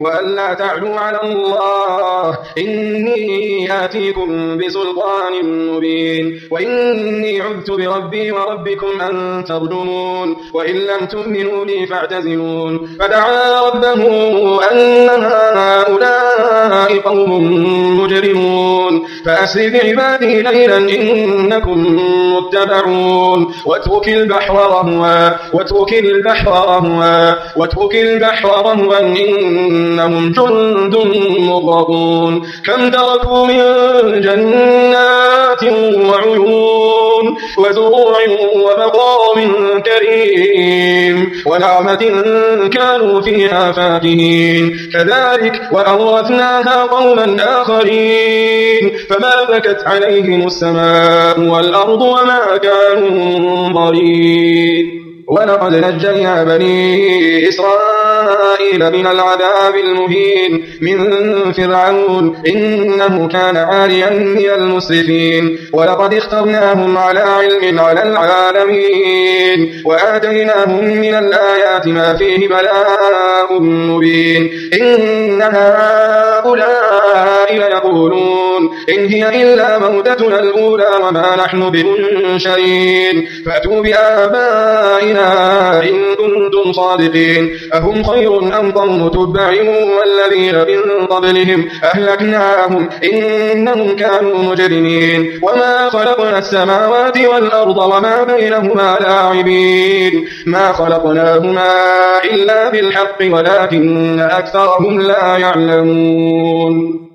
وألا تعلوا على الله إني آتيكم بسلطان مبين وإني عذت بربي وربكم أن ترجمون وإن لم تؤمنوا لي فاعتزلون فدعا ربه أن هؤلاء قوم مجرمون فأسر بعبادي ليلا إنكم متبعون واترك البحر رهوا إنهم جند مغرقون كم تركوا من جنات وعيون وزروع ومقام كريم ونعمة كانوا فيها فاكهين كذلك وأورثناها قوما آخرين فما بكت عليهم السماء والأرض وما كانوا منظرين ولقد نجينا بني إسرائيل من العذاب المهين من فرعون إنه كان عاليا من المسرفين ولقد اخترناهم على علم على العالمين وآتيناهم من الآيات ما فيه بلاء مبين إن هؤلاء ليقولون إن هي إلا موتتنا الأولى وما نحن بمنشرين فأتوا بآبائنا إن كنتم صادقين أهم خير أم قوم تبع والذين من قبلهم أهلكناهم إنهم كانوا مجرمين وما خلقنا السماوات والأرض وما بينهما لاعبين ما خلقناهما إلا بالحق ولكن أكثرهم لا يعلمون